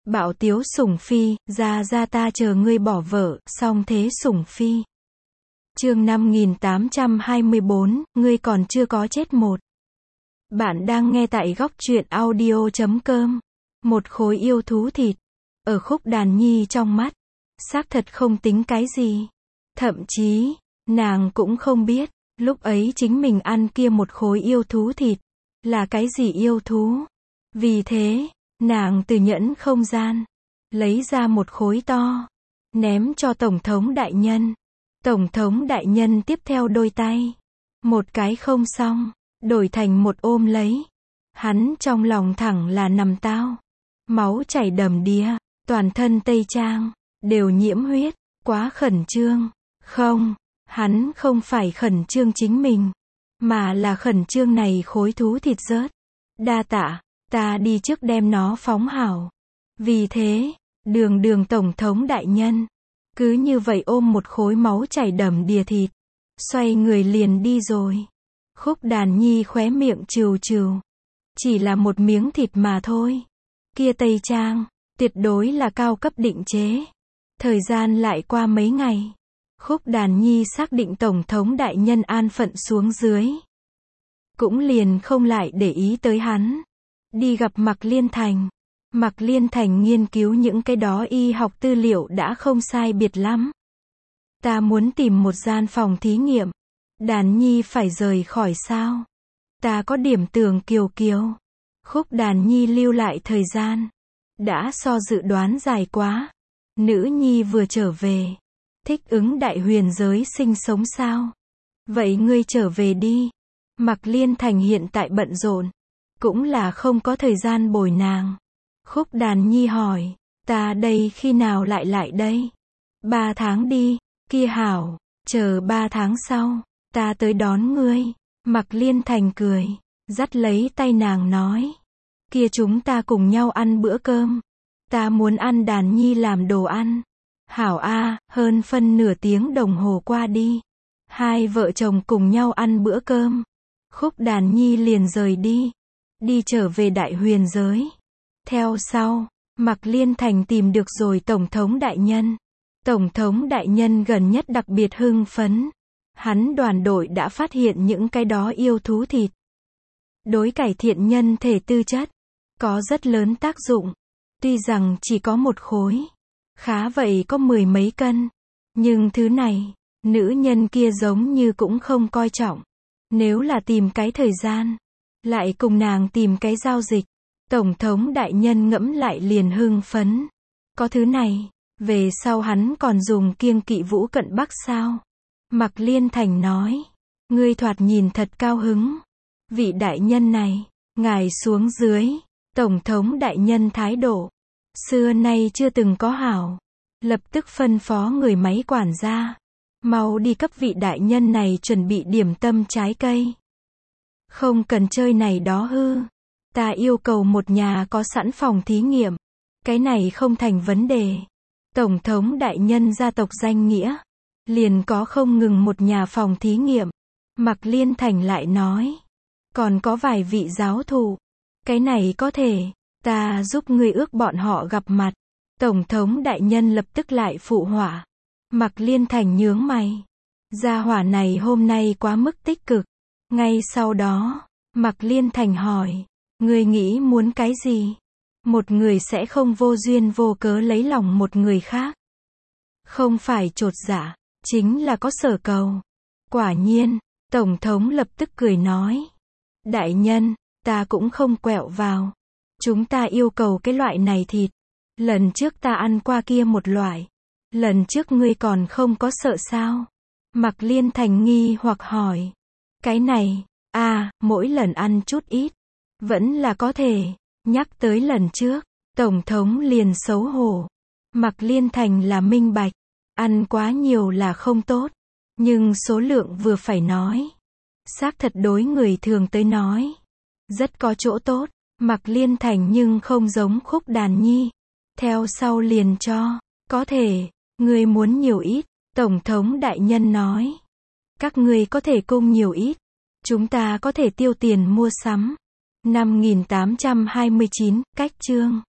Bạo tiếu sủng phi, ra ta chờ ngươi bỏ vợ, song thế sủng phi. Chương 5824, ngươi còn chưa có chết một. Bạn đang nghe tại góc truyện audio.com. Một khối yêu thú thịt. Ở Khúc Đàn Nhi trong mắt, xác thật không tính cái gì. Thậm chí, nàng cũng không biết, lúc ấy chính mình ăn kia một khối yêu thú thịt, là cái gì yêu thú. Vì thế, nàng từ nhẫn không gian, lấy ra một khối to, ném cho Tổng thống đại nhân. Tổng thống đại nhân tiếp theo đôi tay, một cái không xong, đổi thành một ôm lấy. Hắn trong lòng thẳng là nằm tao, máu chảy đầm đìa, toàn thân tây trang, đều nhiễm huyết, quá khẩn trương. Không, hắn không phải khẩn trương chính mình, mà là khẩn trương này khối thú thịt rớt. Đa tạ, ta đi trước đem nó phóng hảo. Vì thế, đường Tổng thống đại nhân, cứ như vậy ôm một khối máu chảy đầm đìa thịt, xoay người liền đi rồi. Khúc Đàn Nhi khóe miệng trừ trừ. Chỉ là một miếng thịt mà thôi. Kia tây trang, tuyệt đối là cao cấp định chế. Thời gian lại qua mấy ngày. Khúc Đàn Nhi xác định Tổng thống đại nhân an phận xuống dưới. Cũng liền không lại để ý tới hắn. Đi gặp Mạc Liên Thành. Mạc Liên Thành nghiên cứu những cái đó y học tư liệu đã không sai biệt lắm. Ta muốn tìm một gian phòng thí nghiệm. Đàn Nhi phải rời khỏi sao? Ta có điểm tưởng kiều. Khúc Đàn Nhi lưu lại thời gian. Đã so dự đoán dài quá. Nữ nhi vừa trở về. Thích ứng đại huyền giới sinh sống sao? Vậy ngươi trở về đi. Mạc Liên Thành hiện tại bận rộn. Cũng là không có thời gian bồi nàng. Khúc Đàn Nhi hỏi, ta đây khi nào lại đây? 3 tháng đi, kia hảo, chờ 3 tháng sau, ta tới đón ngươi. Mạc Liên Thành cười, dắt lấy tay nàng nói, kia chúng ta cùng nhau ăn bữa cơm. Ta muốn ăn Đàn Nhi làm đồ ăn. Hảo a, hơn phân nửa tiếng đồng hồ qua đi. Hai vợ chồng cùng nhau ăn bữa cơm. Khúc Đàn Nhi liền rời đi. Đi trở về đại huyền giới. Theo sau, Mạc Liên Thành tìm được rồi Tổng thống đại nhân. Tổng thống đại nhân gần nhất đặc biệt hưng phấn. Hắn đoàn đội đã phát hiện những cái đó yêu thú thịt. Đối cải thiện nhân thể tư chất, có rất lớn tác dụng. Tuy rằng chỉ có một khối, khá vậy có 10 mấy cân. Nhưng thứ này, nữ nhân kia giống như cũng không coi trọng. Nếu là tìm cái thời gian, lại cùng nàng tìm cái giao dịch. Tổng thống đại nhân ngẫm lại liền hưng phấn. Có thứ này, về sau hắn còn dùng kiêng kỵ Vũ Cận Bắc sao? Mạc Liên Thành nói, ngươi thoạt nhìn thật cao hứng. Vị đại nhân này, ngài xuống dưới. Tổng thống đại nhân thái độ, xưa nay chưa từng có hảo. Lập tức phân phó người máy quản gia, mau đi cấp vị đại nhân này chuẩn bị điểm tâm trái cây. Không cần chơi này đó hư. Ta yêu cầu một nhà có sẵn phòng thí nghiệm. Cái này không thành vấn đề. Tổng thống đại nhân gia tộc danh nghĩa. Liền có không ngừng một nhà phòng thí nghiệm. Mạc Liên Thành lại nói. Còn có vài vị giáo thụ. Cái này có thể. Ta giúp ngươi ước bọn họ gặp mặt. Tổng thống đại nhân lập tức lại phụ họa. Mạc Liên Thành nhướng mày. Gia hỏa này hôm nay quá mức tích cực. Ngay sau đó, Mạc Liên Thành hỏi. Ngươi nghĩ muốn cái gì? Một người sẽ không vô duyên vô cớ lấy lòng một người khác. Không phải chột dạ, chính là có sở cầu. Quả nhiên, Tổng thống lập tức cười nói. Đại nhân, ta cũng không quẹo vào. Chúng ta yêu cầu cái loại này thịt. Lần trước ta ăn qua kia một loại. Lần trước ngươi còn không có sợ sao? Mạc Liên Thành nghi hoặc hỏi. Cái này, mỗi lần ăn chút ít. Vẫn là có thể. Nhắc tới lần trước, Tổng thống liền xấu hổ. Mạc Liên Thành là minh bạch. Ăn quá nhiều là không tốt. Nhưng số lượng vừa phải nói. Xác thật đối người thường tới nói. Rất có chỗ tốt. Mạc Liên Thành nhưng không giống Khúc Đàn Nhi. Theo sau liền cho. Có thể, ngươi muốn nhiều ít. Tổng thống đại nhân nói. Các ngươi có thể cung nhiều ít. Chúng ta có thể tiêu tiền mua sắm. 5829, cách chương.